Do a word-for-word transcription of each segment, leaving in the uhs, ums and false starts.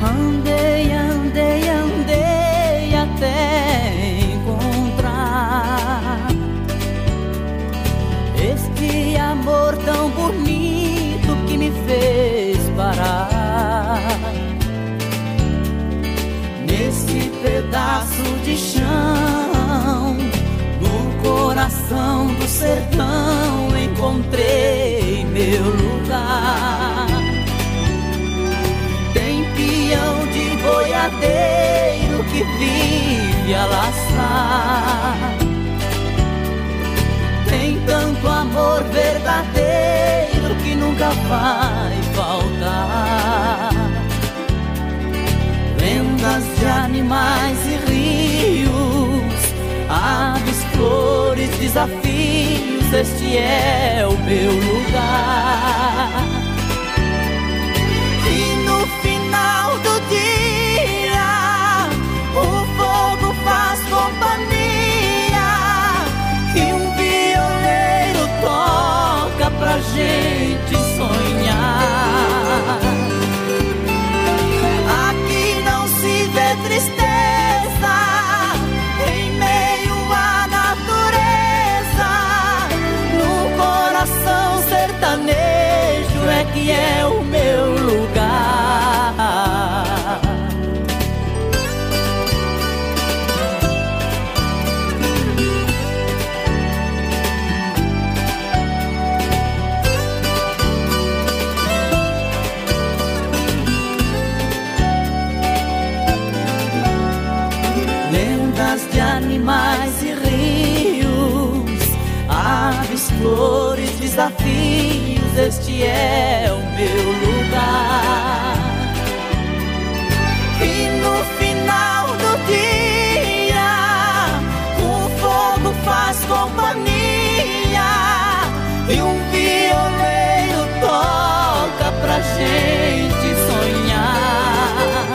Andei, andei, andei até encontrar este amor tão bonito que me fez parar nesse pedaço de chão, no coração do sertão encontrei meu lugar. Tem peão de boiadeiro que vive a laçar, tem tanto amor verdadeiro que nunca vai faltar. Lendas de animais e rios, aves, flores, desafios, este é o meu lugar. E no final do dia o fogo faz companhia e um violeiro toca pra gente sonhar. Aqui não se vê tristeza em meio à natureza, no coração sertanejo é que é o meu lugar. Lendas de animais e rios, aves, flores, desafios, este é o meu lugar. E no final do dia o fogo faz companhia e um violeiro toca pra gente sonhar.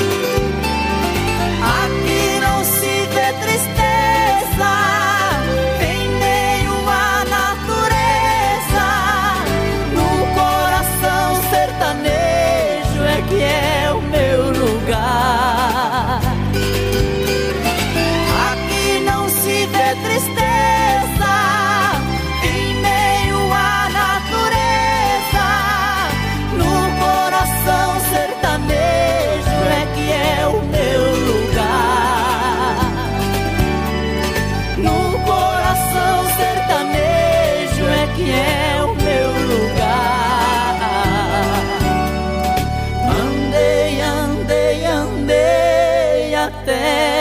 Aqui não se vê tristeza em meio à natureza, no coração sertanejo é que é o meu lugar. Aqui não se vê tristeza em meio à natureza, no coração sertanejo é que é o meu lugar. No coração sertanejo é que é o meu lugar. Andei, andei, andei até